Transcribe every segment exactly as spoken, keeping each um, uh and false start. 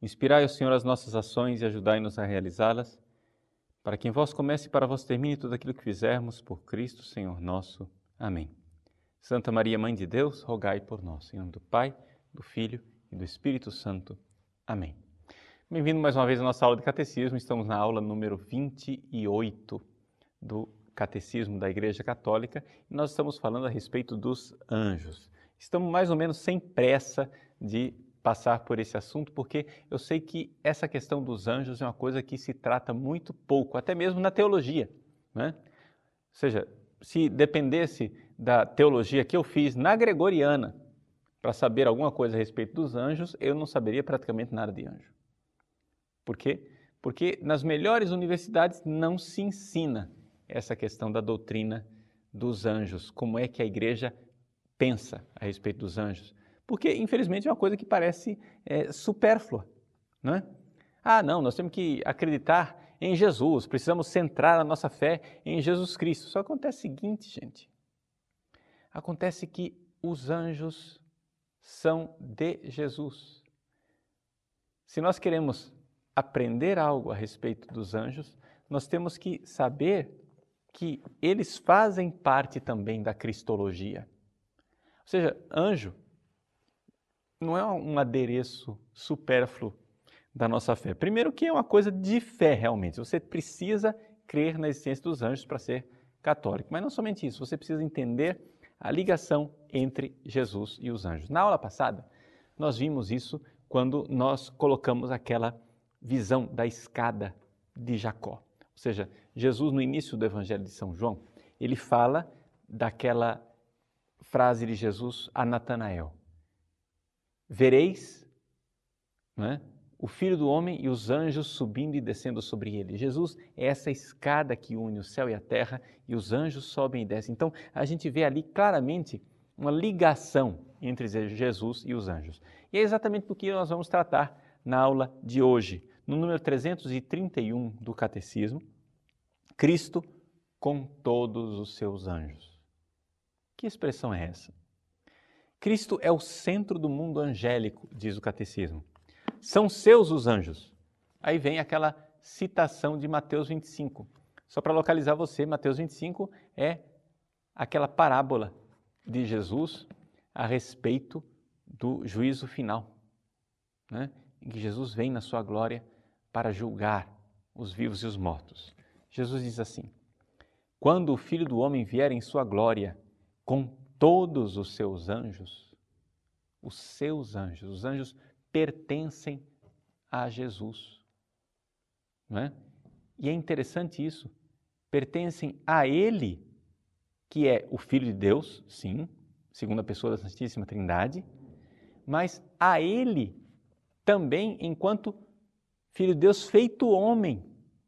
Inspirai, ó Senhor, as nossas ações e ajudai-nos a realizá-las, para que em vós comece e para vós termine tudo aquilo que fizermos por Cristo, Senhor nosso. Amém. Santa Maria, Mãe de Deus, rogai por nós. Em nome do Pai, do Filho e do Espírito Santo. Amém. Bem-vindo mais uma vez à nossa aula de Catecismo. Estamos na aula número vinte e oito do Catecismo da Igreja Católica e nós estamos falando a respeito dos anjos. Estamos mais ou menos sem pressa de passar por esse assunto, porque eu sei que essa questão dos anjos é uma coisa que se trata muito pouco, até mesmo na teologia, né? Ou seja, se dependesse da teologia que eu fiz na Gregoriana para saber alguma coisa a respeito dos anjos, eu não saberia praticamente nada de anjo. Por quê? Porque nas melhores universidades não se ensina essa questão da doutrina dos anjos, como é que a igreja pensa a respeito dos anjos. Porque, infelizmente, é uma coisa que parece é, supérflua, não é? Ah, não, nós temos que acreditar em Jesus, precisamos centrar a nossa fé em Jesus Cristo. Só acontece o seguinte, gente, acontece que os anjos são de Jesus. Se nós queremos aprender algo a respeito dos anjos, nós temos que saber que eles fazem parte também da cristologia. Ou seja, anjo não é um adereço supérfluo da nossa fé. Primeiro que é uma coisa de fé realmente, você precisa crer na existência dos anjos para ser católico, mas não somente isso, você precisa entender a ligação entre Jesus e os anjos. Na aula passada, nós vimos isso quando nós colocamos aquela visão da escada de Jacó. Ou seja, Jesus no início do Evangelho de São João, ele fala daquela frase de Jesus a Natanael. Vereis, né, o Filho do Homem e os anjos subindo e descendo sobre ele. Jesus é essa escada que une o céu e a terra e os anjos sobem e descem. Então, a gente vê ali claramente uma ligação entre Jesus e os anjos. E é exatamente do que nós vamos tratar na aula de hoje. No número trezentos e trinta e um do Catecismo, Cristo com todos os seus anjos. Que expressão é essa? Cristo é o centro do mundo angélico, diz o Catecismo. São seus os anjos. Aí vem aquela citação de Mateus vinte e cinco. Só para localizar você, Mateus vinte e cinco é aquela parábola de Jesus a respeito do juízo final, né? Em que Jesus vem na sua glória para julgar os vivos e os mortos. Jesus diz assim: quando o Filho do Homem vier em sua glória com todos os seus anjos, os seus anjos, os anjos pertencem a Jesus, não é? E é interessante isso, pertencem a Ele, que é o Filho de Deus, sim, segunda pessoa da Santíssima Trindade, mas a Ele também enquanto Filho de Deus feito homem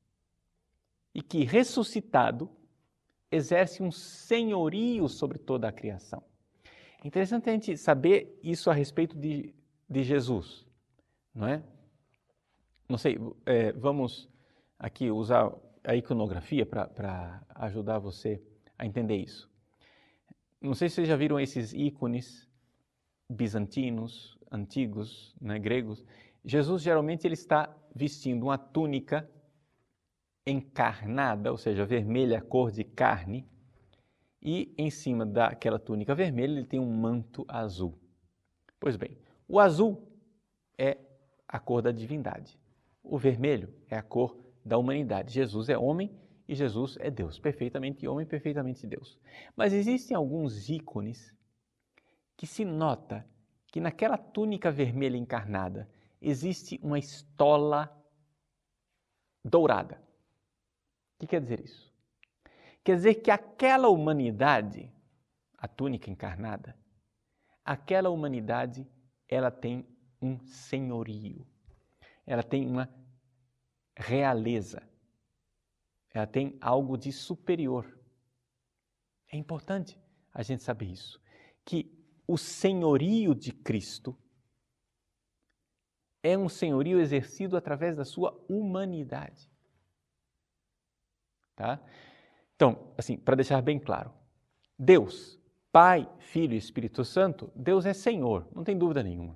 e que ressuscitado exerce um senhorio sobre toda a criação. É interessante a gente saber isso a respeito de, de Jesus, não é? Não sei, é, vamos aqui usar a iconografia para ajudar você a entender isso. Não sei se vocês já viram esses ícones bizantinos, antigos, né, gregos. Jesus geralmente ele está vestindo uma túnica encarnada, ou seja, vermelha, cor de carne, e em cima daquela túnica vermelha ele tem um manto azul. Pois bem, o azul é a cor da divindade, o vermelho é a cor da humanidade. Jesus é homem e Jesus é Deus, perfeitamente homem, perfeitamente Deus. Mas existem alguns ícones que se nota que naquela túnica vermelha encarnada existe uma estola dourada. O que quer dizer isso? Quer dizer que aquela humanidade, a túnica encarnada, aquela humanidade, ela tem um senhorio, ela tem uma realeza, ela tem algo de superior. É importante a gente saber isso, que o senhorio de Cristo é um senhorio exercido através da sua humanidade. Tá? Então, assim, para deixar bem claro, Deus, Pai, Filho e Espírito Santo, Deus é Senhor, não tem dúvida nenhuma.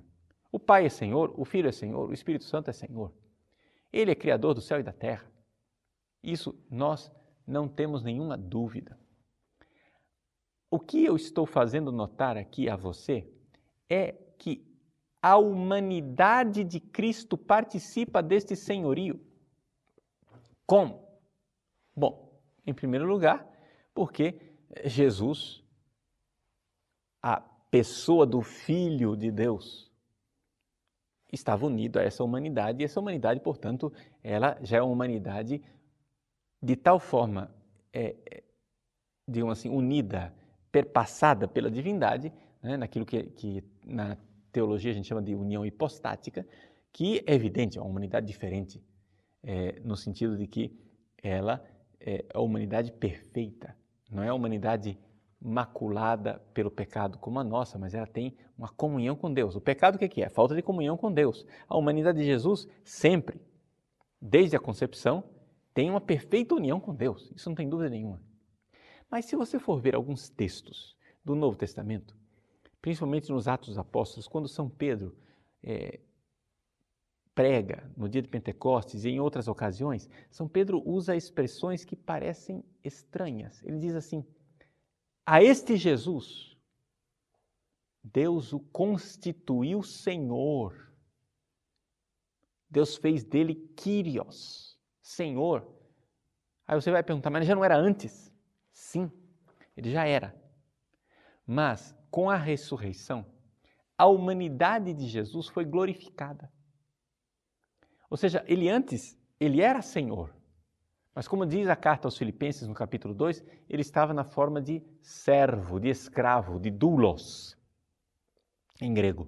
O Pai é Senhor, o Filho é Senhor, o Espírito Santo é Senhor. Ele é Criador do céu e da terra. Isso nós não temos nenhuma dúvida. O que eu estou fazendo notar aqui a você é que a humanidade de Cristo participa deste senhorio. Como? Bom, em primeiro lugar, porque Jesus, a pessoa do Filho de Deus, estava unido a essa humanidade, e essa humanidade, portanto, ela já é uma humanidade de tal forma, é, digamos assim, unida, perpassada pela divindade, né, naquilo que, que na teologia a gente chama de união hipostática, que é evidente, é uma humanidade diferente, é, no sentido de que ela é a humanidade perfeita, não é a humanidade maculada pelo pecado como a nossa, mas ela tem uma comunhão com Deus. O pecado o que é? A falta de comunhão com Deus. A humanidade de Jesus sempre, desde a concepção, tem uma perfeita união com Deus. Isso não tem dúvida nenhuma. Mas se você for ver alguns textos do Novo Testamento, principalmente nos Atos dos Apóstolos, quando São Pedro é, prega no dia de Pentecostes e em outras ocasiões, São Pedro usa expressões que parecem estranhas. Ele diz assim: a este Jesus, Deus o constituiu Senhor. Deus fez dele Kyrios, Senhor. Aí você vai perguntar, mas já não era antes? Sim, ele já era. Mas com a ressurreição, a humanidade de Jesus foi glorificada. Ou seja, ele antes, ele era Senhor. Mas como diz a carta aos Filipenses no capítulo dois, ele estava na forma de servo, de escravo, de doulos, em grego.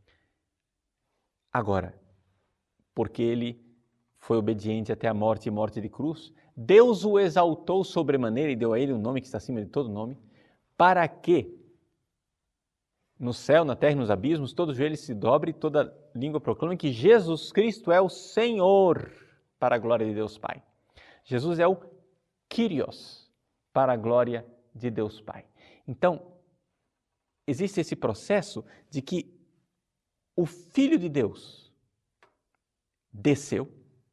Agora, porque ele foi obediente até a morte e morte de cruz, Deus o exaltou sobremaneira e deu a ele um nome que está acima de todo nome, para que no céu, na terra e nos abismos, todo joelho se dobre e toda língua proclame que Jesus Cristo é o Senhor, para a glória de Deus Pai. Jesus é o Kyrios, para a glória de Deus Pai. Então, existe esse processo de que o Filho de Deus desceu,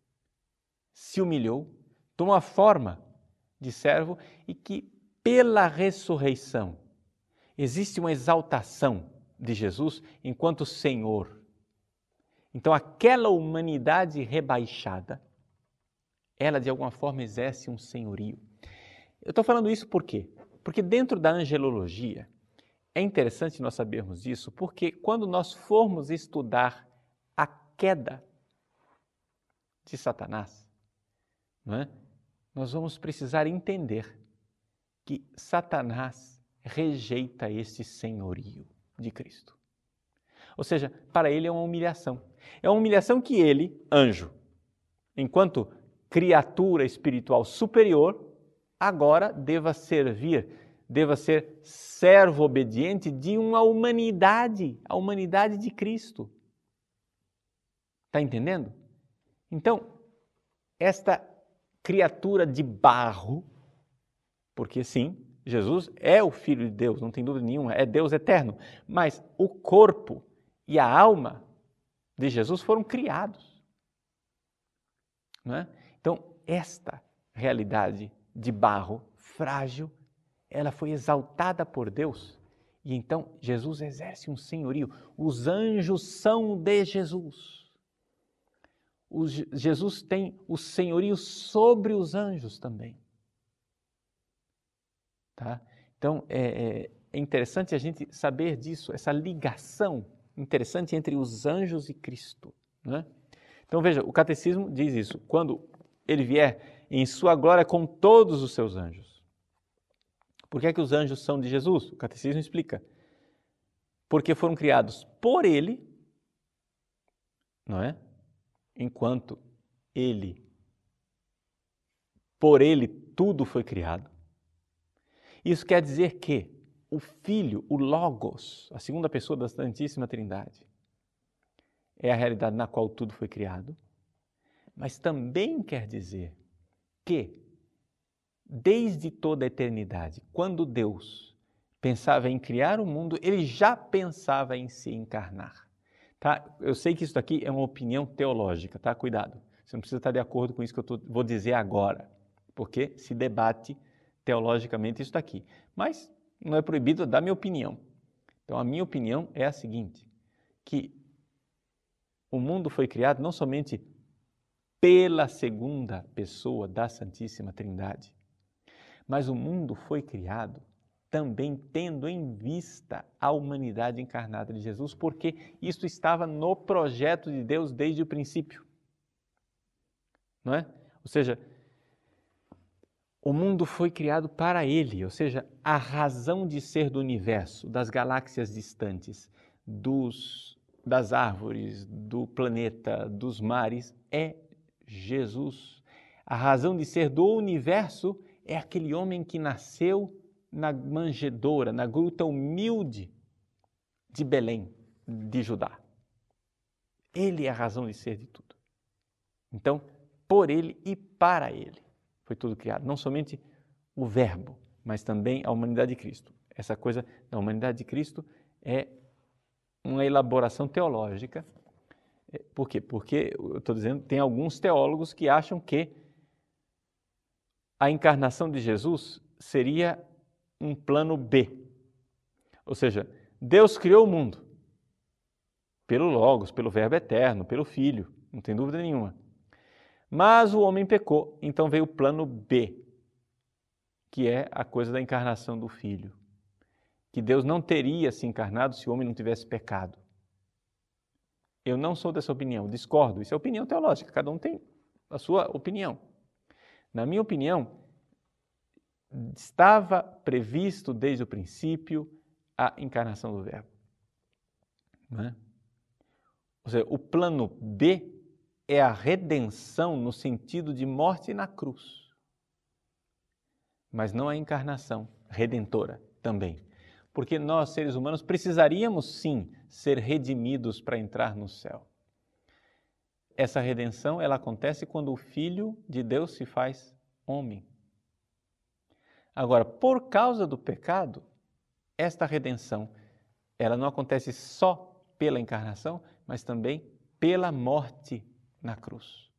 se humilhou, tomou a forma de servo e que pela ressurreição existe uma exaltação de Jesus enquanto Senhor. Então, aquela humanidade rebaixada, ela de alguma forma exerce um senhorio. Eu estou falando isso por quê? Porque dentro da angelologia, é interessante nós sabermos disso, porque quando nós formos estudar a queda de Satanás, não é? Nós vamos precisar entender que Satanás rejeita esse senhorio de Cristo. Ou seja, para ele é uma humilhação. É uma humilhação que ele, anjo, enquanto criatura espiritual superior, agora deva servir, deva ser servo obediente de uma humanidade, a humanidade de Cristo. Está entendendo? Então, esta criatura de barro, porque sim, Jesus é o Filho de Deus, não tem dúvida nenhuma, é Deus eterno, mas o corpo e a alma de Jesus foram criados. Não é? Então, esta realidade de barro frágil, ela foi exaltada por Deus e então Jesus exerce um senhorio. Os anjos são de Jesus. O Jesus tem o senhorio sobre os anjos também. Tá? Então, é, é interessante a gente saber disso, essa ligação interessante entre os anjos e Cristo. Né? Então, veja, o catecismo diz isso, quando ele vier em sua glória com todos os seus anjos. Por que é que os anjos são de Jesus? O catecismo explica. Porque foram criados por ele, não é? Enquanto ele, por ele tudo foi criado. Isso quer dizer que o Filho, o Logos, a segunda pessoa da Santíssima Trindade, é a realidade na qual tudo foi criado, mas também quer dizer que, desde toda a eternidade, quando Deus pensava em criar o mundo, ele já pensava em se encarnar. Tá? Eu sei que isso daqui é uma opinião teológica, tá? Cuidado. Você não precisa estar de acordo com isso que eu tô, vou dizer agora, porque se debate teologicamente isso daqui. Mas não é proibido dar minha opinião. Então, a minha opinião é a seguinte, que o mundo foi criado não somente pela segunda pessoa da Santíssima Trindade, mas o mundo foi criado também tendo em vista a humanidade encarnada de Jesus, porque isso estava no projeto de Deus desde o princípio. Não é? Ou seja, o mundo foi criado para Ele, ou seja, a razão de ser do universo, das galáxias distantes, dos, das árvores, do planeta, dos mares, é Jesus. A razão de ser do universo é aquele homem que nasceu na manjedoura, na gruta humilde de Belém, de Judá. Ele é a razão de ser de tudo. Então, por Ele e para Ele foi tudo criado. Não somente o Verbo, mas também a humanidade de Cristo. Essa coisa da humanidade de Cristo é uma elaboração teológica. Por quê? Porque, eu estou dizendo, tem alguns teólogos que acham que a encarnação de Jesus seria um plano B. Ou seja, Deus criou o mundo pelo Logos, pelo Verbo eterno, pelo Filho, não tem dúvida nenhuma. Mas o homem pecou, então veio o plano B, que é a coisa da encarnação do Filho. Que Deus não teria se encarnado se o homem não tivesse pecado. Eu não sou dessa opinião, discordo. Isso é opinião teológica, cada um tem a sua opinião. Na minha opinião, estava previsto desde o princípio a encarnação do Verbo. Não é? Ou seja, o plano B é a redenção no sentido de morte na cruz. Mas não a encarnação redentora também. Porque nós, seres humanos, precisaríamos sim ser redimidos para entrar no céu. Essa redenção, ela acontece quando o Filho de Deus se faz homem. Agora, por causa do pecado, esta redenção, ela não acontece só pela encarnação, mas também pela morte na cruz.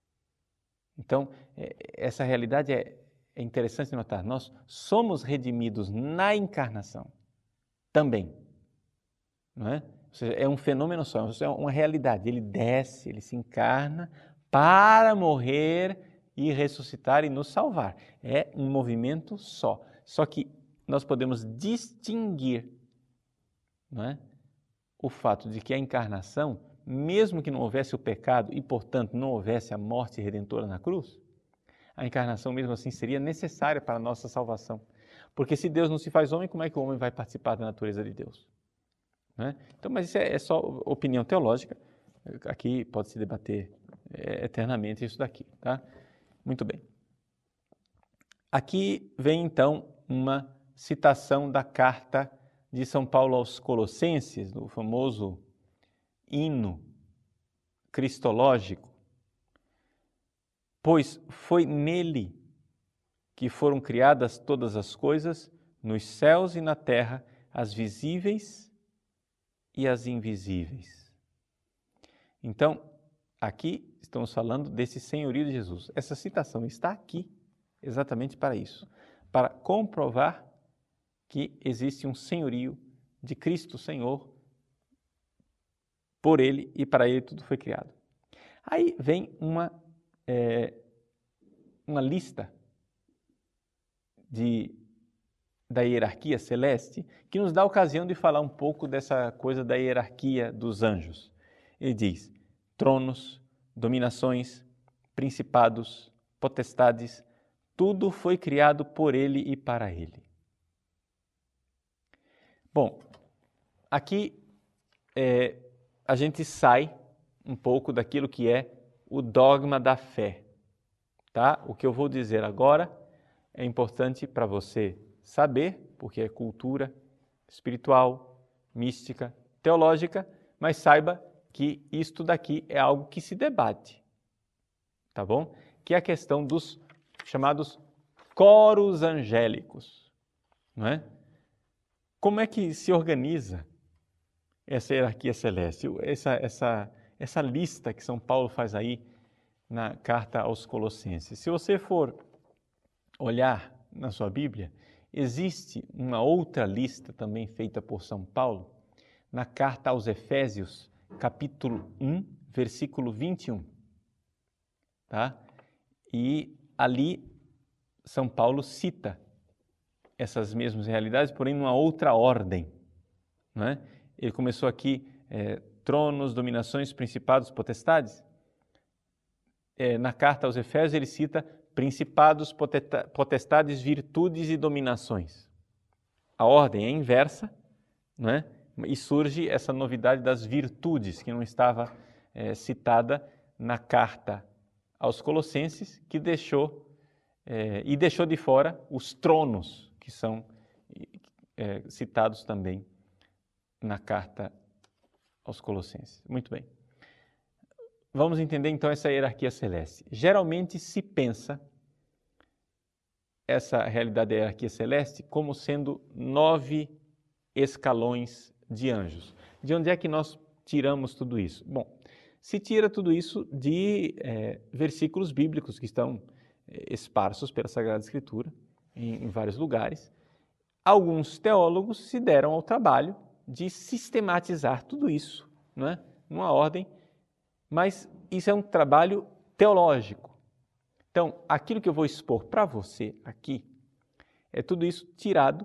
Então, essa realidade é, é interessante notar. Nós somos redimidos na encarnação também. Não é? Ou seja, é um fenômeno só, é uma realidade. Ele desce, ele se encarna para morrer e ressuscitar e nos salvar. É um movimento só. Só que nós podemos distinguir, não é, o fato de que a encarnação, mesmo que não houvesse o pecado e, portanto, não houvesse a morte redentora na cruz, a encarnação mesmo assim seria necessária para a nossa salvação. Porque se Deus não se faz homem, como é que o homem vai participar da natureza de Deus? Não é? Então, mas isso é, é só opinião teológica. Aqui pode-se debater é, eternamente isso daqui, tá? Muito bem. Aqui vem, então, uma citação da carta de São Paulo aos Colossenses, do famoso hino cristológico. Pois foi nele que foram criadas todas as coisas, nos céus e na terra, as visíveis e as invisíveis. Então, aqui estamos falando desse senhorio de Jesus. Essa citação está aqui exatamente para isso, para comprovar que existe um senhorio de Cristo Senhor, por Ele e para Ele tudo foi criado. Aí vem uma, é, uma lista de, da hierarquia celeste que nos dá a ocasião de falar um pouco dessa coisa da hierarquia dos anjos. Ele diz: tronos, dominações, principados, potestades, tudo foi criado por Ele e para Ele. Bom, aqui é, a gente sai um pouco daquilo que é o dogma da fé, tá? O que eu vou dizer agora é importante para você saber, porque é cultura espiritual, mística, teológica, mas saiba que isto daqui é algo que se debate, tá bom? Que é a questão dos chamados coros angélicos, não é? Como é que se organiza essa hierarquia celeste, essa, essa, essa lista que São Paulo faz aí na carta aos Colossenses. Se você for olhar na sua Bíblia, existe uma outra lista também feita por São Paulo na carta aos Efésios, capítulo um, versículo vinte e um. Tá? E ali São Paulo cita essas mesmas realidades, porém numa outra ordem. Não é? Ele começou aqui, é, tronos, dominações, principados, potestades. É, na carta aos Efésios ele cita principados, potestades, virtudes e dominações. A ordem é inversa, não é? E surge essa novidade das virtudes, que não estava é, citada na carta aos Colossenses, que deixou, é, e deixou de fora os tronos, que são é, citados também na carta aos Colossenses. Muito bem. Vamos entender então essa hierarquia celeste. Geralmente se pensa essa realidade da hierarquia celeste como sendo nove escalões de anjos. De onde é que nós tiramos tudo isso? Bom, se tira tudo isso de é, versículos bíblicos que estão é, esparsos pela Sagrada Escritura em, em vários lugares. Alguns teólogos se deram ao trabalho de sistematizar tudo isso, não é? Numa ordem, mas isso é um trabalho teológico. Então, aquilo que eu vou expor para você aqui é tudo isso tirado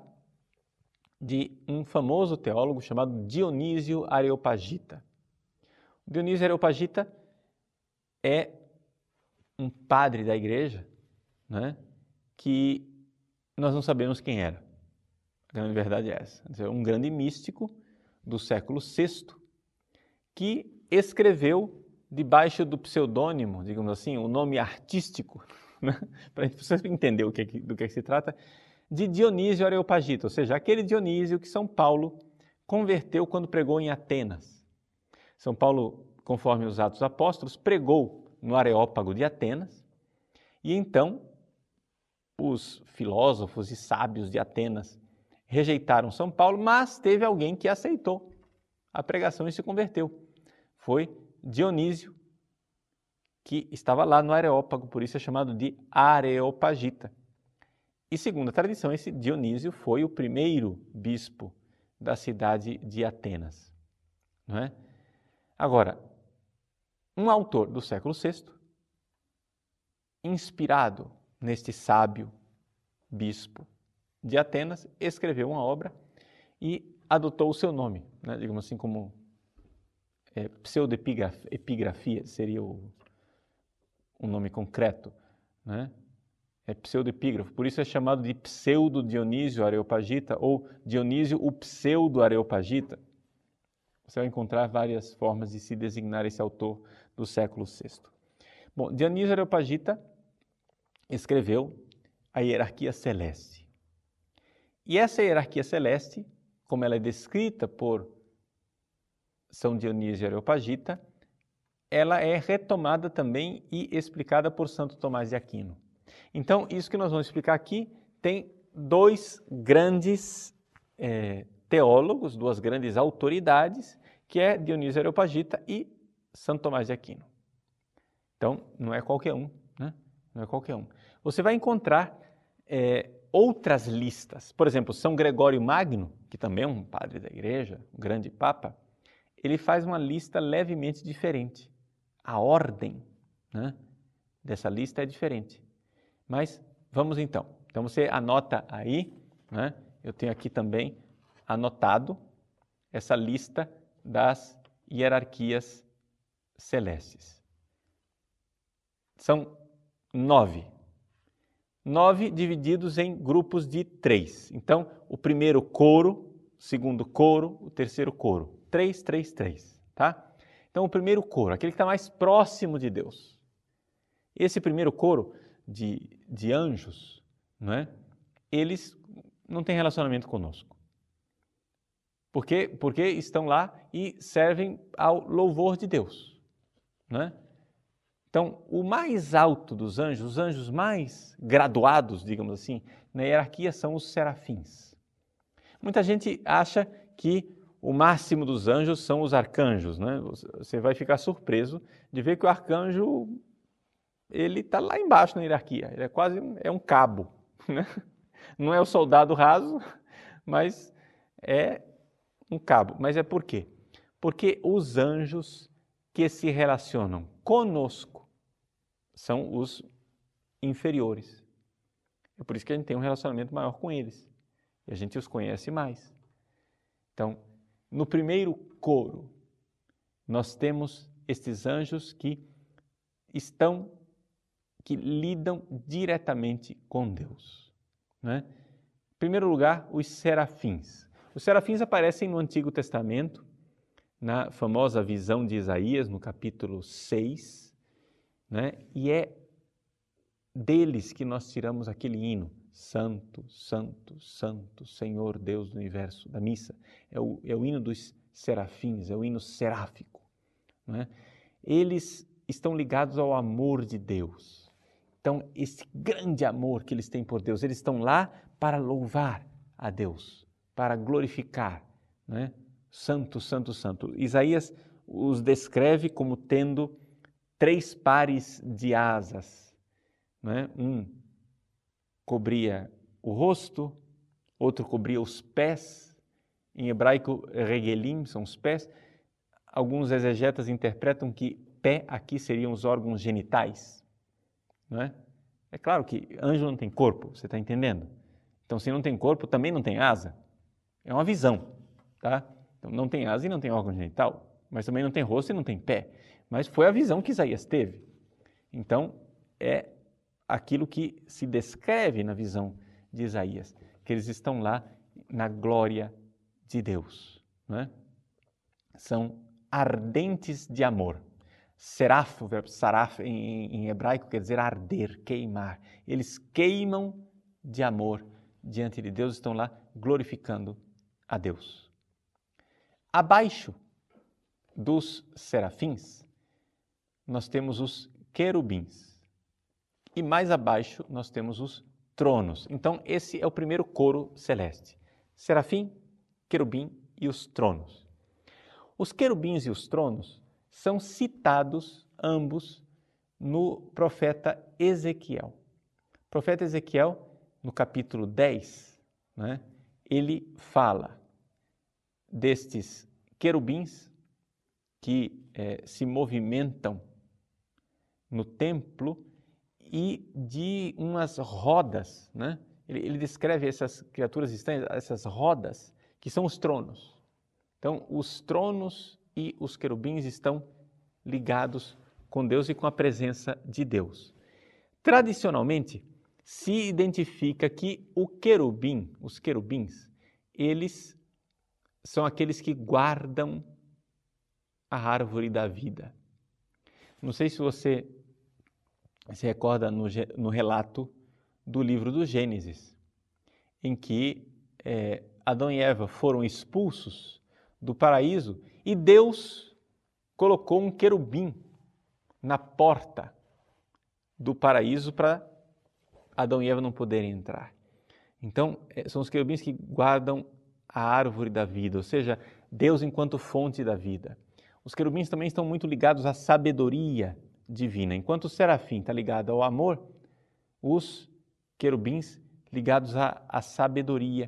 de um famoso teólogo chamado Dionísio Areopagita. O Dionísio Areopagita é um padre da igreja, né, que nós não sabemos quem era. A grande verdade é essa. É um grande místico do século sexto que escreveu debaixo do pseudônimo, digamos assim, o nome artístico, né, para você entender o que, do que, que se trata, de Dionísio Areopagita, ou seja, aquele Dionísio que São Paulo converteu quando pregou em Atenas. São Paulo, conforme os Atos Apóstolos, pregou no Areópago de Atenas, e então os filósofos e sábios de Atenas rejeitaram São Paulo, mas teve alguém que aceitou a pregação e se converteu. Foi Dionísio, que estava lá no Areópago, por isso é chamado de Areopagita. E segundo a tradição, esse Dionísio foi o primeiro bispo da cidade de Atenas. Não é? Agora, um autor do século sexto, inspirado neste sábio bispo de Atenas, escreveu uma obra e adotou o seu nome, né? Digamos assim, como é, pseudoepigrafia seria o, um nome concreto, né? É pseudoepígrafo, por isso é chamado de pseudo-Dionísio Areopagita ou Dionísio o pseudo-Areopagita. Você vai encontrar várias formas de se designar esse autor do século sexto. Bom, Dionísio Areopagita escreveu a hierarquia celeste. E essa hierarquia celeste, como ela é descrita por São Dionísio Areopagita, ela é retomada também e explicada por Santo Tomás de Aquino. Então, isso que nós vamos explicar aqui tem dois grandes é, teólogos, duas grandes autoridades, que é Dionísio Areopagita e Santo Tomás de Aquino. Então, não é qualquer um, né? Não é qualquer um. Você vai encontrar é, outras listas. Por exemplo, São Gregório Magno, que também é um padre da igreja, um grande papa, ele faz uma lista levemente diferente. A ordem, né, dessa lista é diferente. Mas vamos então. Então você anota aí, né? Eu tenho aqui também anotado essa lista das hierarquias celestes. São nove. Nove divididos em grupos de três. Então, o primeiro coro, o segundo coro, o terceiro coro. Três, três, três, tá? Então, o primeiro coro, aquele que está mais próximo de Deus. Esse primeiro coro de, de anjos, não é? Eles não têm relacionamento conosco. Por quê? Porque estão lá e servem ao louvor de Deus, não é? Então, o mais alto dos anjos, os anjos mais graduados, digamos assim, na hierarquia são os serafins. Muita gente acha que o máximo dos anjos são os arcanjos, né? Você vai ficar surpreso de ver que o arcanjo, ele está lá embaixo na hierarquia, ele é quase um, é um cabo, né? Não é o soldado raso, mas é um cabo. Mas é por quê? Porque os anjos que se relacionam conosco são os inferiores. É por isso que a gente tem um relacionamento maior com eles. E a gente os conhece mais. Então, no primeiro coro, nós temos estes anjos que estão, que lidam diretamente com Deus, né? Em primeiro lugar, os serafins. Os serafins aparecem no Antigo Testamento, na famosa visão de Isaías, no capítulo seis, né? E é deles que nós tiramos aquele hino, Santo, Santo, Santo, Senhor Deus do Universo, da missa. É o, é o hino dos serafins, é o hino seráfico, né? Eles estão ligados ao amor de Deus. Então, esse grande amor que eles têm por Deus, eles estão lá para louvar a Deus, para glorificar, né? Santo, Santo, Santo. Isaías os descreve como tendo três pares de asas, né? Um cobria o rosto, outro cobria os pés, em hebraico regelim, são os pés. Alguns exegetas interpretam que pé aqui seriam os órgãos genitais, não é? É claro que anjo não tem corpo, você está entendendo? Então, se não tem corpo, também não tem asa. É uma visão, tá? Então, não tem asa e não tem órgão genital, mas também não tem rosto e não tem pé. Mas foi a visão que Isaías teve. Então, é aquilo que se descreve na visão de Isaías, que eles estão lá na glória de Deus, não é? São ardentes de amor. Seraf, o verbo saraf em, em hebraico quer dizer arder, queimar. Eles queimam de amor diante de Deus, estão lá glorificando a Deus. Abaixo dos serafins, nós temos os querubins. E mais abaixo nós temos os tronos. Então, esse é o primeiro coro celeste. Serafim, querubim e os tronos. Os querubins e os tronos são citados ambos no profeta Ezequiel. O profeta Ezequiel, no capítulo dez, né, ele fala destes querubins que eh, se movimentam no templo e de umas rodas, né? Ele, ele descreve essas criaturas estranhas, essas rodas, que são os tronos. Então, os tronos e os querubins estão ligados com Deus e com a presença de Deus. Tradicionalmente, se identifica que o querubim, os querubins, eles são aqueles que guardam a árvore da vida. Não sei se você se recorda no, no relato do livro do Gênesis, em que é, Adão e Eva foram expulsos do paraíso e Deus colocou um querubim na porta do paraíso para Adão e Eva não poderem entrar. Então, são os querubins que guardam a árvore da vida, ou seja, Deus enquanto fonte da vida. Os querubins também estão muito ligados à sabedoria divina. Enquanto o serafim está ligado ao amor, os querubins ligados à, à sabedoria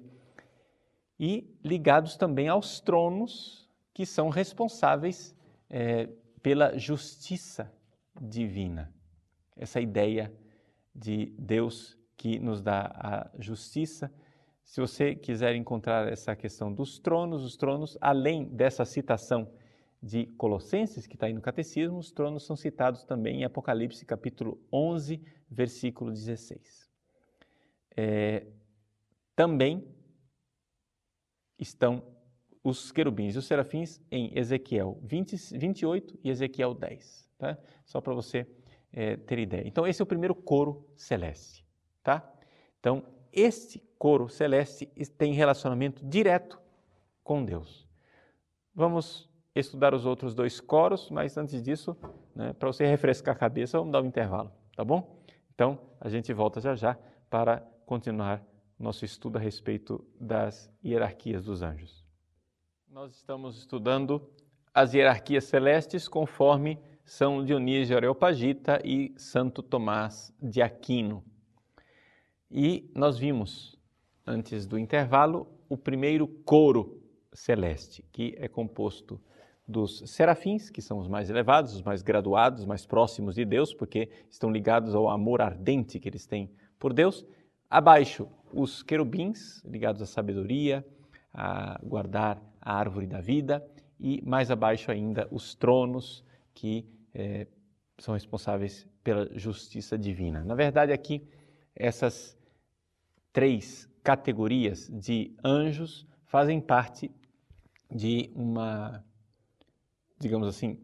e ligados também aos tronos que são responsáveis é, pela justiça divina. Essa ideia de Deus que nos dá a justiça. Se você quiser encontrar essa questão dos tronos, os tronos, além dessa citação de Colossenses, que está aí no Catecismo, os tronos são citados também em Apocalipse, capítulo onze, versículo dezesseis. É, também estão os querubins e os serafins em Ezequiel vinte, vinte e oito e Ezequiel dez, tá? Só para você é, ter ideia. Então, esse é o primeiro coro celeste, tá? Então, este coro celeste tem relacionamento direto com Deus. Vamos estudar os outros dois coros, mas antes disso, né, para você refrescar a cabeça, vamos dar um intervalo, tá bom? Então, a gente volta já já para continuar nosso estudo a respeito das hierarquias dos anjos. Nós estamos estudando as hierarquias celestes conforme São Dionísio Areopagita e Santo Tomás de Aquino. E nós vimos, antes do intervalo, o primeiro coro celeste, que é composto dos serafins, que são os mais elevados, os mais graduados, os mais próximos de Deus, porque estão ligados ao amor ardente que eles têm por Deus. Abaixo, os querubins, ligados à sabedoria, a guardar a árvore da vida, e mais abaixo ainda os tronos, que eh, são responsáveis pela justiça divina. Na verdade, aqui, essas três categorias de anjos fazem parte de uma, digamos assim,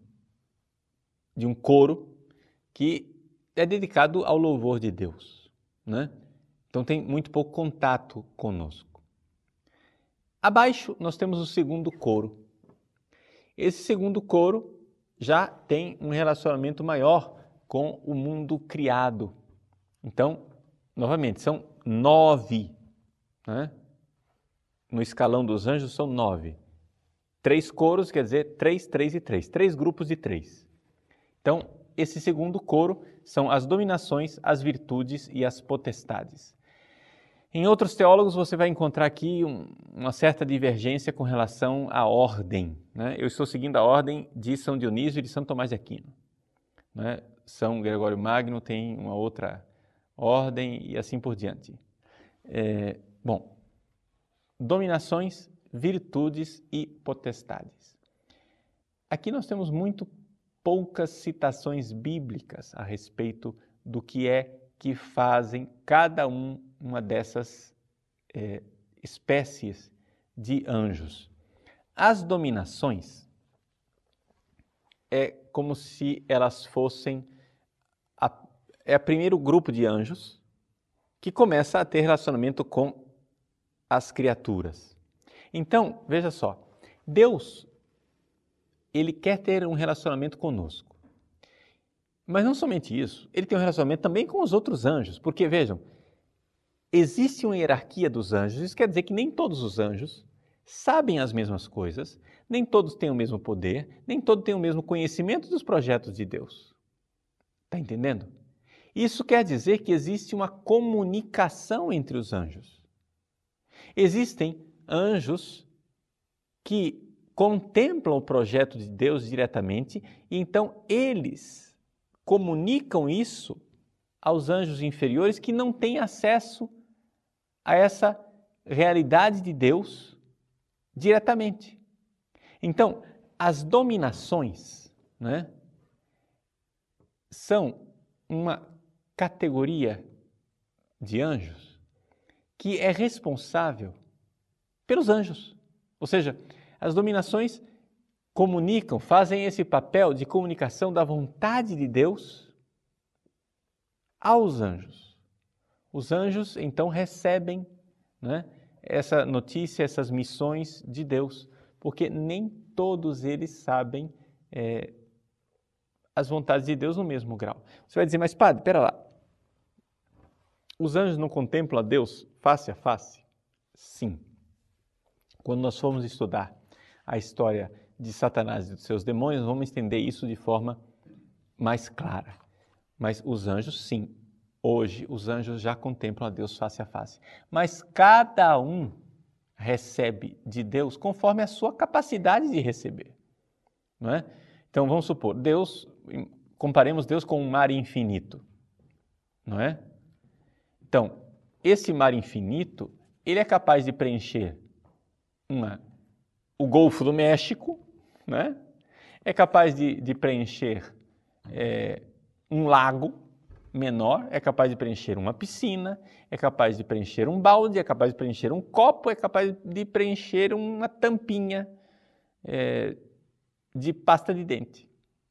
de um coro que é dedicado ao louvor de Deus, né? Então tem muito pouco contato conosco. Abaixo nós temos o segundo coro. Esse segundo coro já tem um relacionamento maior com o mundo criado. Então, novamente, são nove, né? No escalão dos anjos são nove. Três coros, quer dizer, três, três e três. Três grupos de três. Então, esse segundo coro são as dominações, as virtudes e as potestades. Em outros teólogos, você vai encontrar aqui um, uma certa divergência com relação à ordem, né? Eu estou seguindo a ordem de São Dionísio e de São Tomás de Aquino, né? São Gregório Magno tem uma outra ordem e assim por diante. É, bom, dominações, virtudes e potestades. Aqui nós temos muito poucas citações bíblicas a respeito do que é que fazem cada um, uma dessas é, espécies de anjos. As dominações é como se elas fossem a, é o primeiro grupo de anjos que começa a ter relacionamento com as criaturas. Então, veja só, Deus, ele quer ter um relacionamento conosco. Mas não somente isso, ele tem um relacionamento também com os outros anjos, porque, vejam, existe uma hierarquia dos anjos, isso quer dizer que nem todos os anjos sabem as mesmas coisas, nem todos têm o mesmo poder, nem todos têm o mesmo conhecimento dos projetos de Deus. Está entendendo? Isso quer dizer que existe uma comunicação entre os anjos. Existem anjos que contemplam o projeto de Deus diretamente e então eles comunicam isso aos anjos inferiores que não têm acesso a essa realidade de Deus diretamente. Então, as dominações, né, são uma categoria de anjos que é responsável pelos anjos. Ou seja, as dominações comunicam, fazem esse papel de comunicação da vontade de Deus aos anjos. Os anjos, então, recebem, né, essa notícia, essas missões de Deus, porque nem todos eles sabem é, as vontades de Deus no mesmo grau. Você vai dizer, mas padre, pera lá, os anjos não contemplam a Deus face a face? Sim. Quando nós formos estudar a história de Satanás e dos seus demônios, vamos entender isso de forma mais clara. Mas os anjos, sim. Hoje, os anjos já contemplam a Deus face a face. Mas cada um recebe de Deus conforme a sua capacidade de receber. Não é? Então, vamos supor, Deus, comparemos Deus com um mar infinito. Não é? Então, esse mar infinito, ele é capaz de preencher uma, o Golfo do México, né? É capaz de, de preencher é, um lago menor, é capaz de preencher uma piscina, é capaz de preencher um balde, é capaz de preencher um copo, é capaz de preencher uma tampinha é, de pasta de dente.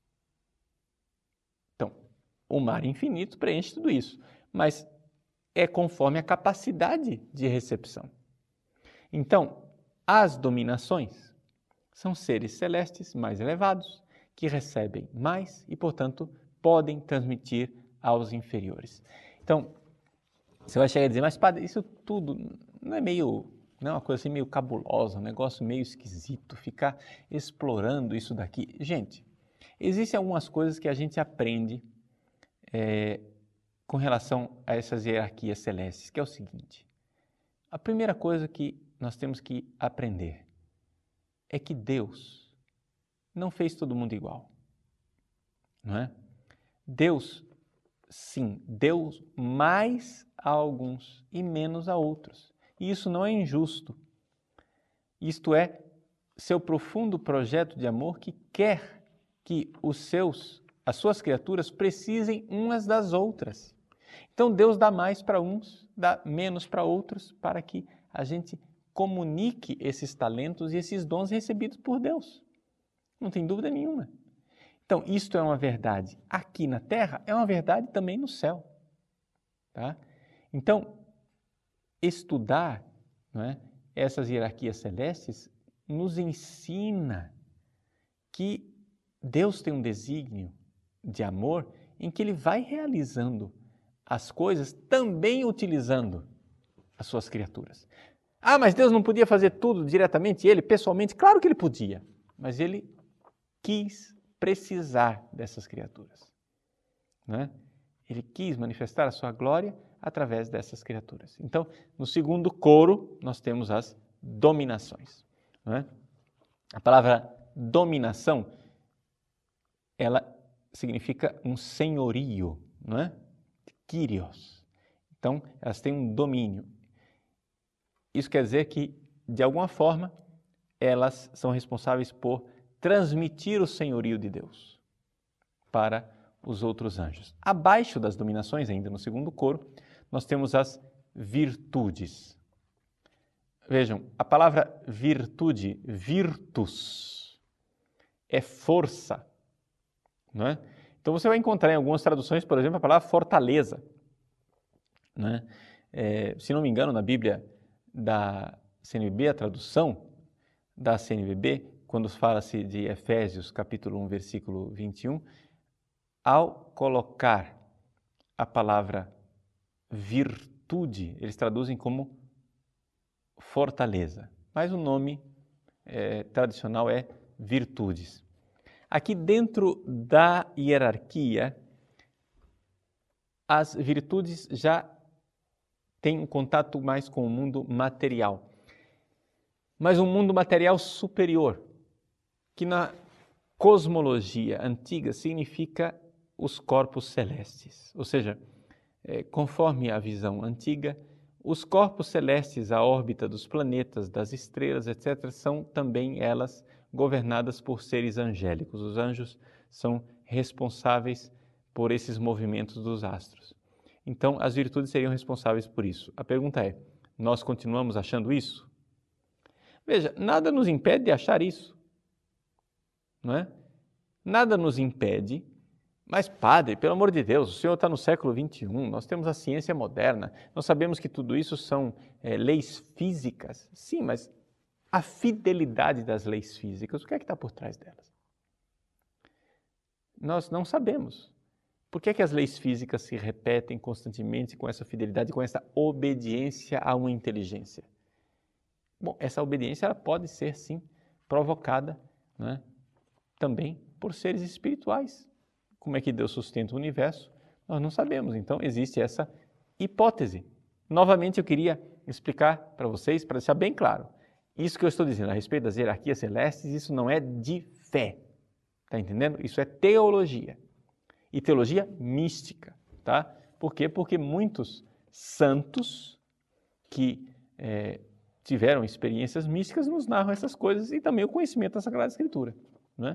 Então, o mar infinito preenche tudo isso, mas é conforme a capacidade de recepção. Então, as dominações são seres celestes mais elevados que recebem mais e, portanto, podem transmitir aos inferiores. Então, você vai chegar a dizer, mas padre, isso tudo não é meio Não, uma coisa assim meio cabulosa, um negócio meio esquisito, ficar explorando isso daqui. Gente, existem algumas coisas que a gente aprende é, com relação a essas hierarquias celestes, que é o seguinte. A primeira coisa que nós temos que aprender é que Deus não fez todo mundo igual, não é? Deus, sim, deu mais a alguns e menos a outros. E isso não é injusto. Isto é seu profundo projeto de amor que quer que os seus, as suas criaturas precisem umas das outras. Então Deus dá mais para uns, dá menos para outros, para que a gente comunique esses talentos e esses dons recebidos por Deus. Não tem dúvida nenhuma. Então, isto é uma verdade aqui na Terra, é uma verdade também no céu. Tá? Então, estudar, não é, essas hierarquias celestes nos ensina que Deus tem um desígnio de amor em que Ele vai realizando as coisas também utilizando as suas criaturas. Ah, mas Deus não podia fazer tudo diretamente, Ele, pessoalmente? Claro que Ele podia, mas Ele quis precisar dessas criaturas. Né? Ele quis manifestar a sua glória através dessas criaturas. Então, no segundo coro, nós temos as dominações. Né? A palavra dominação, ela significa um senhorio, não é? Kyrios. Então, elas têm um domínio. Isso quer dizer que, de alguma forma, elas são responsáveis por transmitir o senhorio de Deus para os outros anjos. Abaixo das dominações, ainda no segundo coro, nós temos as virtudes. Vejam, a palavra virtude, virtus, é força, não é? Então você vai encontrar em algumas traduções, por exemplo, a palavra fortaleza. Não é? É, se não me engano, na Bíblia da C N B B, a tradução da C N B B, quando fala-se de Efésios, capítulo um, versículo vinte e um, ao colocar a palavra virtude, eles traduzem como fortaleza, mas o nome é, tradicional é virtudes. Aqui dentro da hierarquia, as virtudes já têm um contato mais com o mundo material, mas um mundo material superior, que na cosmologia antiga significa os corpos celestes. Ou seja, é, conforme a visão antiga, os corpos celestes, a órbita dos planetas, das estrelas, etcétera, são também elas governadas por seres angélicos. Os anjos são responsáveis por esses movimentos dos astros. Então, as virtudes seriam responsáveis por isso. A pergunta é, nós continuamos achando isso? Veja, nada nos impede de achar isso, não é? Nada nos impede, mas padre, pelo amor de Deus, o senhor está no século vinte e um, nós temos a ciência moderna, nós sabemos que tudo isso são é, leis físicas. Sim, mas a fidelidade das leis físicas, o que é que está por trás delas? Nós não sabemos. Por que é que as leis físicas se repetem constantemente com essa fidelidade, com essa obediência a uma inteligência? Bom, essa obediência ela pode ser, sim, provocada, né, também por seres espirituais. Como é que Deus sustenta o universo? Nós não sabemos. Então, existe essa hipótese. Novamente, eu queria explicar para vocês, para deixar bem claro, isso que eu estou dizendo a respeito das hierarquias celestes, isso não é de fé. Está entendendo? Isso é teologia. E teologia mística, tá? Por quê? Porque muitos santos que é, tiveram experiências místicas nos narram essas coisas e também o conhecimento da Sagrada Escritura, né?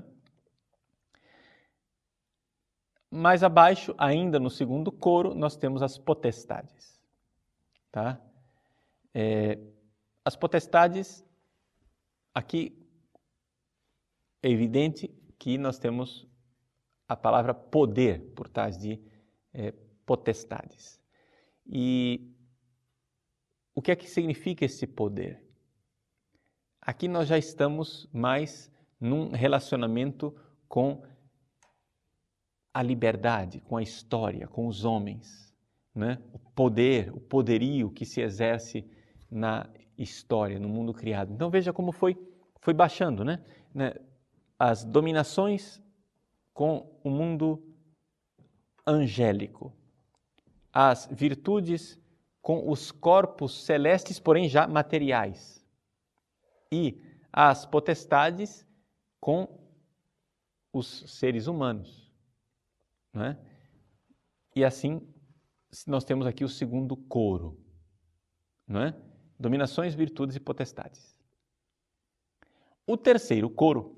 Mais abaixo, ainda no segundo coro, nós temos as potestades, tá? É, as potestades, aqui é evidente que nós temos a palavra poder por trás de é, potestades. E o que é que significa esse poder? Aqui nós já estamos mais num relacionamento com a liberdade, com a história, com os homens, né? O poder, o poderio que se exerce na história, no mundo criado. Então veja como foi, foi baixando, né? As dominações com o mundo angélico, as virtudes com os corpos celestes, porém já materiais, e as potestades com os seres humanos, não é? E assim nós temos aqui o segundo coro, não é? Dominações, virtudes e potestades. O terceiro coro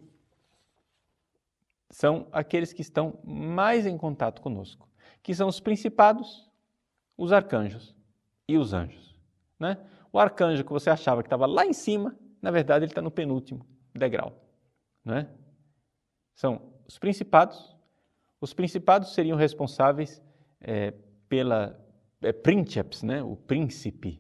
são aqueles que estão mais em contato conosco, que são os principados, os arcanjos e os anjos, né? O arcanjo que você achava que estava lá em cima, na verdade ele está no penúltimo degrau, não é? São os principados. Os principados seriam responsáveis é, pela é, princeps, né? O príncipe.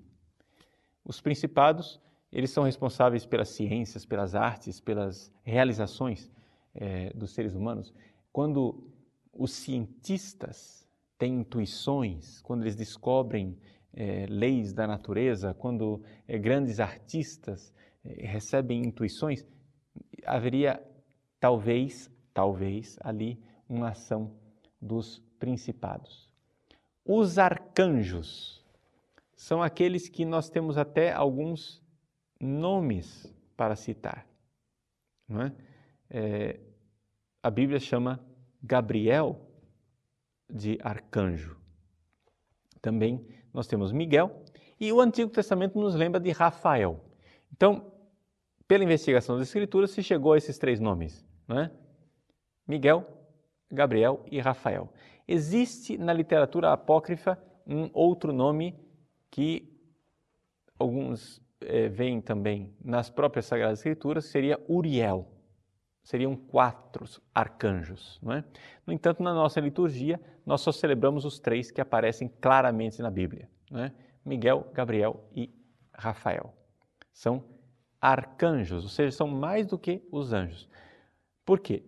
Os principados, eles são responsáveis pelas ciências, pelas artes, pelas realizações é, dos seres humanos. Quando os cientistas têm intuições, quando eles descobrem é, leis da natureza, quando é, grandes artistas é, recebem intuições, haveria talvez, talvez ali uma ação dos principados. Os arcanjos são aqueles que nós temos até alguns nomes para citar, não é? É, a Bíblia chama Gabriel de arcanjo. Também nós temos Miguel e o Antigo Testamento nos lembra de Rafael. Então, pela investigação das Escrituras, se chegou a esses três nomes, não é? Miguel, Gabriel e Rafael. Existe na literatura apócrifa um outro nome que alguns é, veem também nas próprias Sagradas Escrituras, seria Uriel. Seriam quatro arcanjos, não é? No entanto, na nossa liturgia, nós só celebramos os três que aparecem claramente na Bíblia, não é? Miguel, Gabriel e Rafael. São arcanjos, ou seja, são mais do que os anjos. Por quê?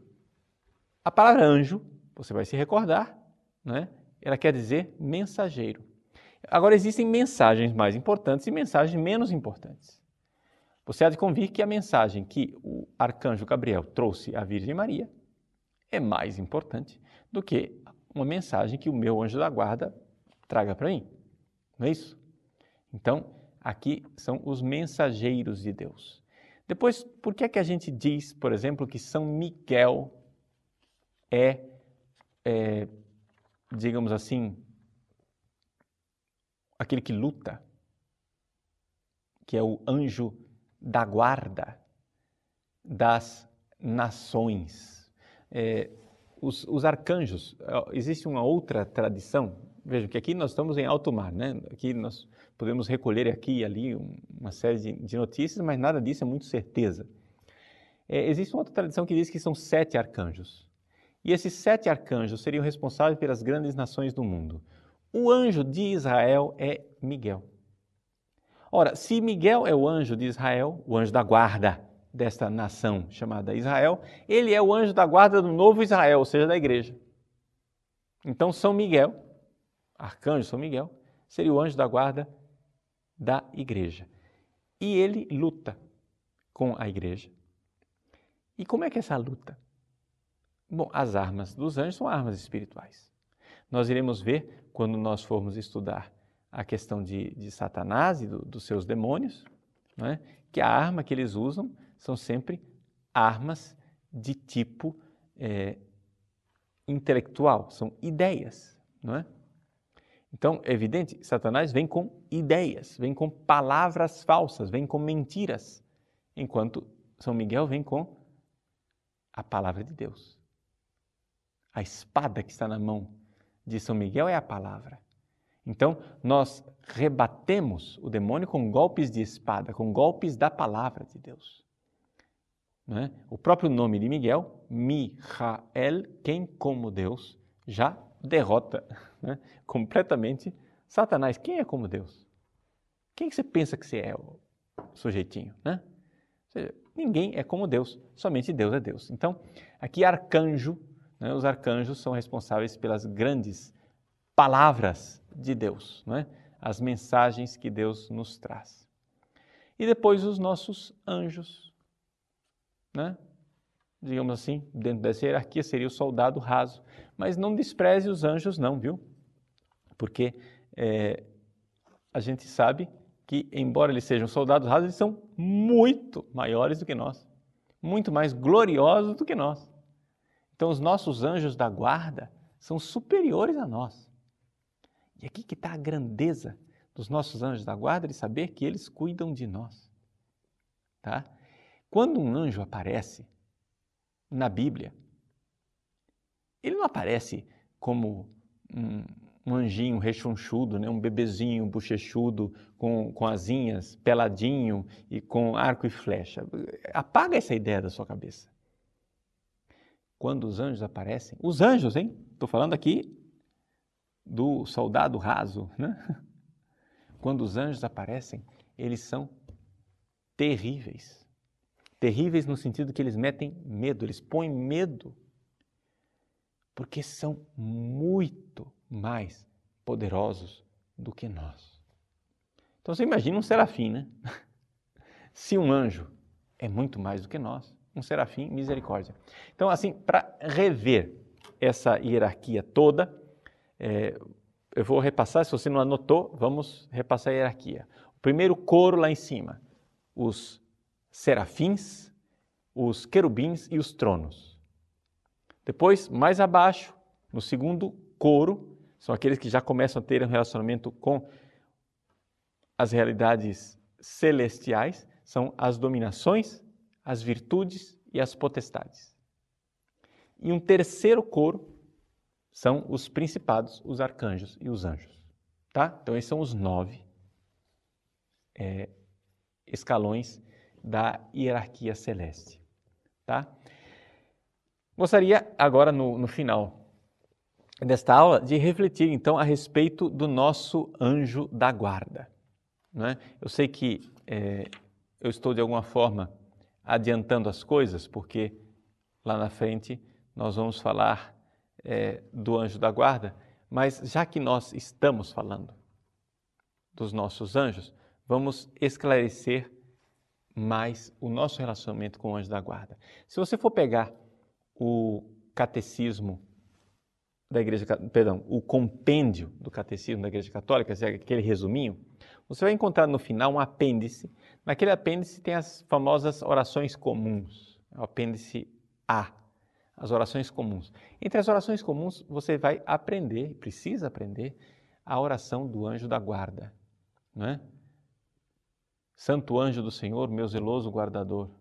A palavra anjo, você vai se recordar, não é? Ela quer dizer mensageiro. Agora, existem mensagens mais importantes e mensagens menos importantes. Você há de convir que a mensagem que o arcanjo Gabriel trouxe à Virgem Maria é mais importante do que uma mensagem que o meu anjo da guarda traga para mim. Não é isso? Então, aqui são os mensageiros de Deus. Depois, por que é que a gente diz, por exemplo, que São Miguel é, é digamos assim, aquele que luta, que é o anjo da guarda das nações. É, os, os arcanjos, existe uma outra tradição, vejam que aqui nós estamos em alto mar, né? Aqui nós podemos recolher aqui e ali uma série de, de notícias, mas nada disso é muito certeza. É, existe uma outra tradição que diz que são sete arcanjos. E esses sete arcanjos seriam responsáveis pelas grandes nações do mundo. O anjo de Israel é Miguel. Ora, se Miguel é o anjo de Israel, o anjo da guarda desta nação chamada Israel, ele é o anjo da guarda do novo Israel, ou seja, da igreja. Então, São Miguel, arcanjo São Miguel, seria o anjo da guarda da igreja. E ele luta com a igreja. E como é que é essa luta? Bom, as armas dos anjos são armas espirituais. Nós iremos ver, quando nós formos estudar a questão de, de Satanás e do, dos seus demônios, não é? Que a arma que eles usam são sempre armas de tipo é, intelectual, são ideias, não é? Então, é evidente, Satanás vem com ideias, vem com palavras falsas, vem com mentiras, enquanto São Miguel vem com a palavra de Deus. A espada que está na mão de São Miguel é a palavra. Então, nós rebatemos o demônio com golpes de espada, com golpes da palavra de Deus. Não é? O próprio nome de Miguel, Michael, quem como Deus, já derrota, né, completamente Satanás. Quem é como Deus? Quem que você pensa que você é, o sujeitinho? Né? Ou seja, ninguém é como Deus, somente Deus é Deus. Então, aqui arcanjo, né, os arcanjos são responsáveis pelas grandes palavras de Deus, não é? As mensagens que Deus nos traz. E depois os nossos anjos, né? Digamos assim, dentro dessa hierarquia seria o soldado raso. Mas não despreze os anjos não, viu? Porque é, a gente sabe que, embora eles sejam soldados rasos, eles são muito maiores do que nós. Muito mais gloriosos do que nós. Então, os nossos anjos da guarda são superiores a nós. E aqui que está a grandeza dos nossos anjos da guarda, de saber que eles cuidam de nós. Tá? Quando um anjo aparece na Bíblia, ele não aparece como um, um anjinho rechonchudo, né? Um bebezinho bochechudo, com, com asinhas, peladinho e com arco e flecha. Apaga essa ideia da sua cabeça. Quando os anjos aparecem, os anjos, hein? Estou falando aqui do soldado raso, né? Quando os anjos aparecem, eles são terríveis. Terríveis no sentido que eles metem medo, eles põem medo, porque são muito mais poderosos do que nós. Então você imagina um serafim, né? Se um anjo é muito mais do que nós, um serafim, misericórdia. Então, assim, para rever essa hierarquia toda, é, eu vou repassar, se você não anotou, vamos repassar a hierarquia. O primeiro coro lá em cima, os serafins, os querubins e os tronos. Depois, mais abaixo, no segundo coro, são aqueles que já começam a ter um relacionamento com as realidades celestiais, são as dominações, as virtudes e as potestades. E um terceiro coro são os principados, os arcanjos e os anjos. Tá? Então, esses são os nove é, escalões da hierarquia celeste. Tá? Gostaria agora, no, no final desta aula, de refletir então a respeito do nosso anjo da guarda. Não é? Eu sei que é, eu estou de alguma forma adiantando as coisas, porque lá na frente nós vamos falar é, do anjo da guarda, mas já que nós estamos falando dos nossos anjos, vamos esclarecer mais o nosso relacionamento com o anjo da guarda. Se você for pegar o catecismo da Igreja, perdão, o compêndio do catecismo da Igreja Católica, aquele resuminho, você vai encontrar no final um apêndice. Naquele apêndice tem as famosas orações comuns, o apêndice A, as orações comuns. Entre as orações comuns, você vai aprender, precisa aprender, a oração do anjo da guarda, não é? Santo anjo do Senhor, meu zeloso guardador.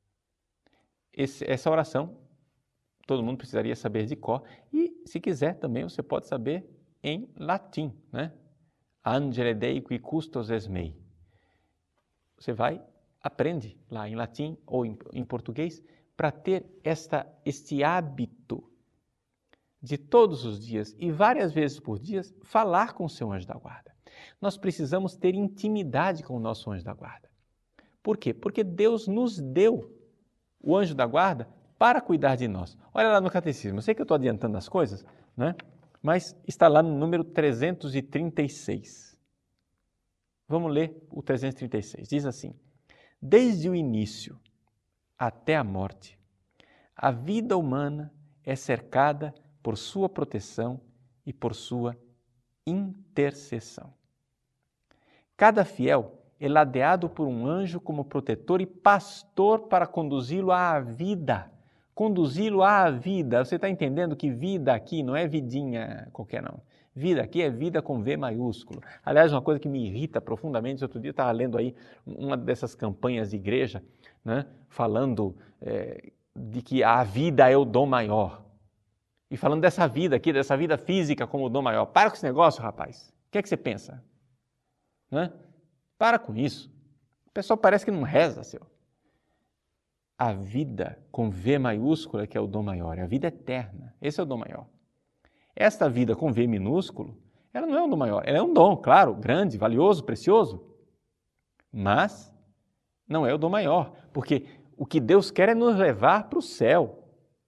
Esse, essa oração, todo mundo precisaria saber de cor. E, se quiser, também você pode saber em latim, né? Angele Dei qui custos es mei. Você vai, aprende lá em latim ou em, em português, para ter esta, este hábito de todos os dias e várias vezes por dia falar com o seu anjo da guarda. Nós precisamos ter intimidade com o nosso anjo da guarda. Por quê? Porque Deus nos deu o anjo da guarda para cuidar de nós. Olha lá no catecismo, eu sei que eu estou adiantando as coisas, né? Mas está lá no número trezentos e trinta e seis. Vamos ler o trezentos e trinta e seis. Diz assim: desde o início até a morte, a vida humana é cercada por sua proteção e por sua intercessão. Cada fiel é ladeado por um anjo como protetor e pastor para conduzi-lo à vida. Conduzi-lo à vida. Você está entendendo que vida aqui não é vidinha qualquer não. Vida aqui é vida com V maiúsculo. Aliás, uma coisa que me irrita profundamente, outro dia eu estava lendo aí uma dessas campanhas de igreja, né, falando é, de que a vida é o dom maior. E falando dessa vida aqui, dessa vida física como o dom maior. Para com esse negócio, rapaz. O que é que você pensa? Né? Para com isso. O pessoal parece que não reza, seu. A vida com V maiúscula que é o dom maior, é a vida eterna. Esse é o dom maior. Esta vida com V minúsculo, ela não é um dom maior. Ela é um dom, claro, grande, valioso, precioso. Mas não é o dom maior. Porque o que Deus quer é nos levar para o céu.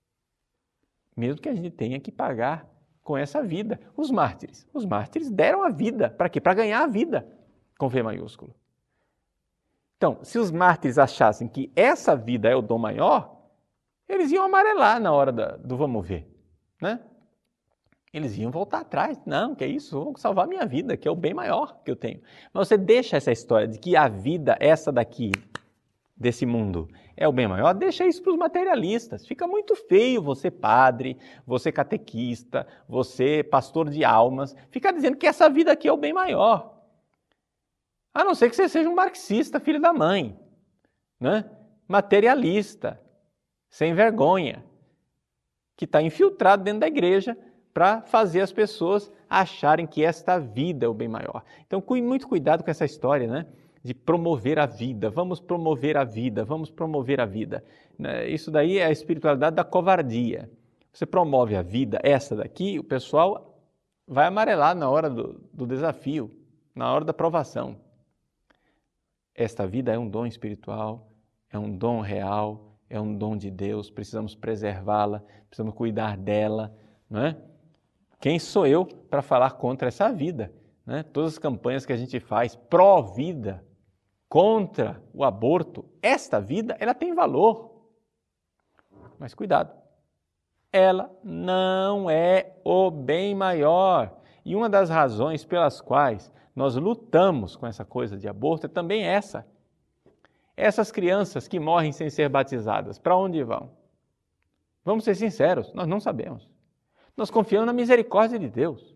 Mesmo que a gente tenha que pagar com essa vida. Os mártires. Os mártires deram a vida. Para quê? Para ganhar a vida com V maiúsculo. Então, se os mártires achassem que essa vida é o dom maior, eles iam amarelar na hora da, do vamos ver, né? Eles iam voltar atrás. Não, que é isso, vou salvar minha vida, que é o bem maior que eu tenho. Mas você deixa essa história de que a vida, essa daqui, desse mundo, é o bem maior, deixa isso para os materialistas. Fica muito feio você padre, você catequista, você pastor de almas, ficar dizendo que essa vida aqui é o bem maior. A não ser que você seja um marxista, filho da mãe, né? Materialista, sem vergonha, que está infiltrado dentro da igreja para fazer as pessoas acharem que esta vida é o bem maior. Então, muito cuidado com essa história, né? De promover a vida, vamos promover a vida, vamos promover a vida. Isso daí é a espiritualidade da covardia. Você promove a vida, essa daqui, o pessoal vai amarelar na hora do, do desafio, na hora da provação. Esta vida é um dom espiritual, é um dom real, é um dom de Deus, precisamos preservá-la, precisamos cuidar dela, não é? Quem sou eu para falar contra essa vida? Né? Todas as campanhas que a gente faz pró-vida, contra o aborto, esta vida, ela tem valor. Mas cuidado, ela não é o bem maior. E uma das razões pelas quais nós lutamos com essa coisa de aborto é também essa. Essas crianças que morrem sem ser batizadas, para onde vão? Vamos ser sinceros, nós não sabemos. Nós confiamos na misericórdia de Deus.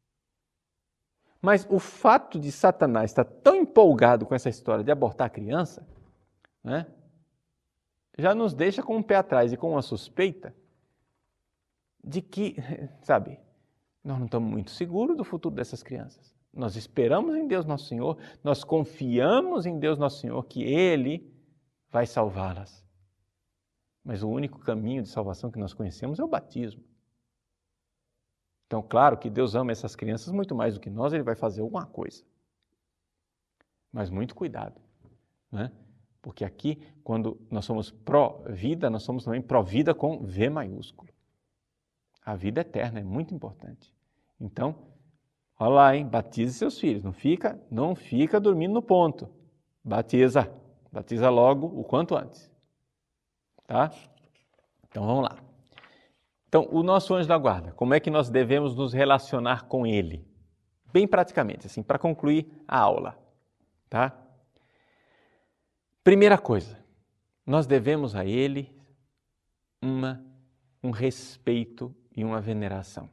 Mas o fato de Satanás estar tão empolgado com essa história de abortar a criança, né, já nos deixa com um pé atrás e com uma suspeita de que, sabe, nós não estamos muito seguros do futuro dessas crianças. Nós esperamos em Deus Nosso Senhor, nós confiamos em Deus Nosso Senhor que Ele vai salvá-las. Mas o único caminho de salvação que nós conhecemos é o batismo. Então, claro que Deus ama essas crianças muito mais do que nós, Ele vai fazer alguma coisa. Mas muito cuidado, né? Porque aqui, quando nós somos pró-vida, nós somos também pró-vida com V maiúsculo. A vida eterna é muito importante. Então, olha lá, hein? Batize seus filhos. Não fica, não fica dormindo no ponto. Batiza. Batiza logo o quanto antes. Tá? Então, vamos lá. Então, o nosso anjo da guarda, como é que nós devemos nos relacionar com ele? Bem praticamente, assim, para concluir a aula, tá? Primeira coisa, nós devemos a ele uma, um respeito e uma veneração.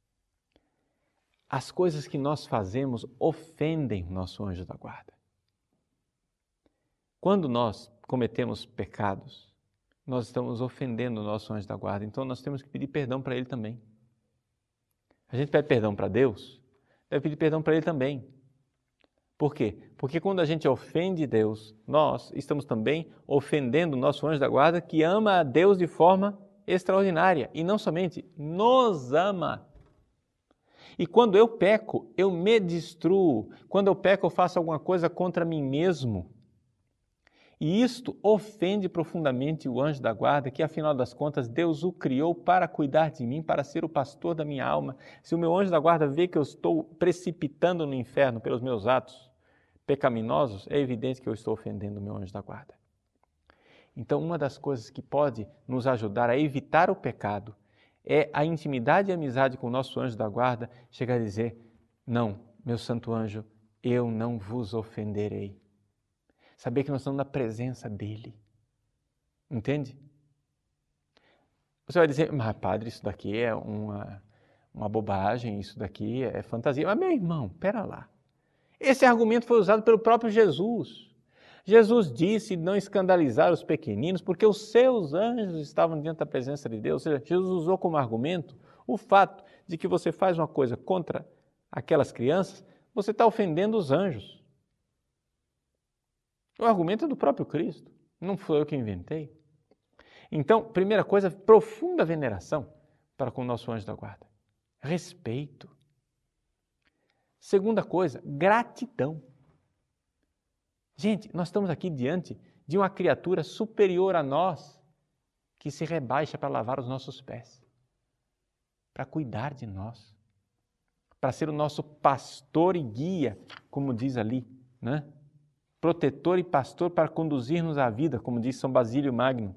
As coisas que nós fazemos ofendem o nosso anjo da guarda. Quando nós cometemos pecados, nós estamos ofendendo o nosso anjo da guarda, então nós temos que pedir perdão para ele também. A gente pede perdão para Deus, deve pedir perdão para ele também. Por quê? Porque quando a gente ofende Deus, nós estamos também ofendendo o nosso anjo da guarda, que ama a Deus de forma extraordinária, e não somente nos ama. E quando eu peco, eu me destruo. Quando eu peco, eu faço alguma coisa contra mim mesmo. E isto ofende profundamente o anjo da guarda, que afinal das contas Deus o criou para cuidar de mim, para ser o pastor da minha alma. Se o meu anjo da guarda vê que eu estou precipitando no inferno pelos meus atos pecaminosos, é evidente que eu estou ofendendo o meu anjo da guarda. Então, uma das coisas que pode nos ajudar a evitar o pecado é a intimidade e amizade com o nosso anjo da guarda, chegar a dizer: não, meu santo anjo, eu não vos ofenderei. Saber que nós estamos na presença dele. Entende? Você vai dizer: mas padre, isso daqui é uma, uma bobagem, isso daqui é fantasia. Mas meu irmão, pera lá. Esse argumento foi usado pelo próprio Jesus. Jesus disse não escandalizar os pequeninos porque os seus anjos estavam diante da presença de Deus. Ou seja, Jesus usou como argumento o fato de que você faz uma coisa contra aquelas crianças, você está ofendendo os anjos. O argumento é do próprio Cristo, não foi eu que inventei. Então, primeira coisa, profunda veneração para com o nosso anjo da guarda. Respeito. Segunda coisa, gratidão. Gente, nós estamos aqui diante de uma criatura superior a nós, que se rebaixa para lavar os nossos pés, para cuidar de nós, para ser o nosso pastor e guia, como diz ali, né? protetor e pastor para conduzir-nos à vida, como diz São Basílio Magno.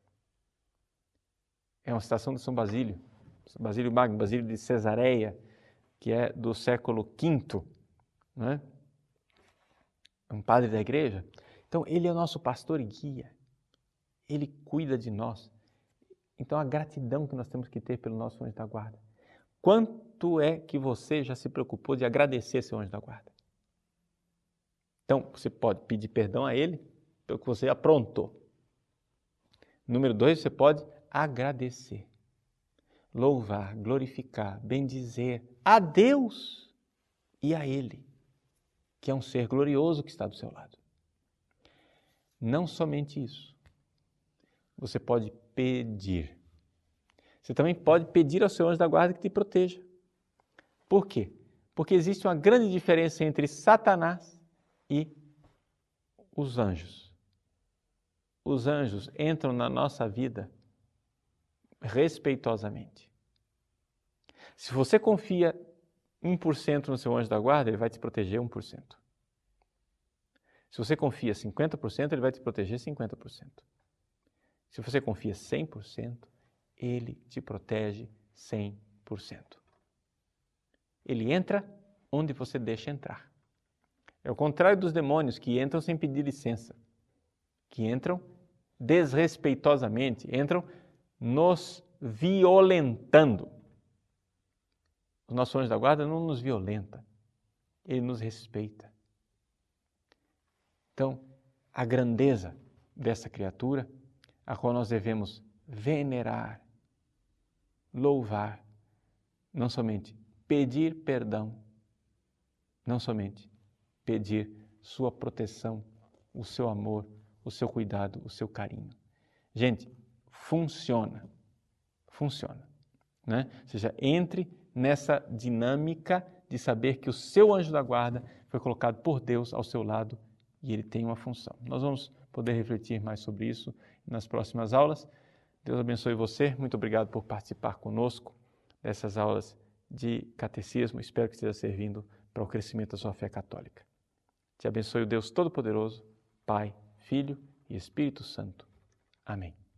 É uma citação de São Basílio, São Basílio Magno, Basílio de Cesareia, que é do século quinto, não é? Um padre da igreja. Então, ele é o nosso pastor e guia. Ele cuida de nós. Então, a gratidão que nós temos que ter pelo nosso anjo da guarda. Quanto é que você já se preocupou de agradecer seu anjo da guarda? Então, você pode pedir perdão a ele pelo que você aprontou. Número dois, você pode agradecer. Louvar, glorificar, bendizer a Deus e a Ele, que é um ser glorioso que está do seu lado. Não somente isso. Você pode pedir. Você também pode pedir ao seu anjo da guarda que te proteja. Por quê? Porque existe uma grande diferença entre Satanás e os anjos. Os anjos entram na nossa vida respeitosamente. Se você confia um por cento no seu anjo da guarda, ele vai te proteger um por cento. Se você confia cinquenta por cento, ele vai te proteger cinquenta por cento. Se você confia cem por cento, ele te protege cem por cento. Ele entra onde você deixa entrar. É o contrário dos demônios que entram sem pedir licença, que entram desrespeitosamente, entram nos violentando. O nosso anjo da guarda não nos violenta, ele nos respeita. Então, a grandeza dessa criatura, a qual nós devemos venerar, louvar, não somente pedir perdão, não somente pedir sua proteção, o seu amor, o seu cuidado, o seu carinho. Gente, funciona, funciona, né? Ou seja, entre nessa dinâmica de saber que o seu anjo da guarda foi colocado por Deus ao seu lado e ele tem uma função. Nós vamos poder refletir mais sobre isso nas próximas aulas. Deus abençoe você. Muito obrigado por participar conosco dessas aulas de catecismo. Espero que esteja servindo para o crescimento da sua fé católica. Te abençoe o Deus Todo-Poderoso, Pai, Filho e Espírito Santo. Amém.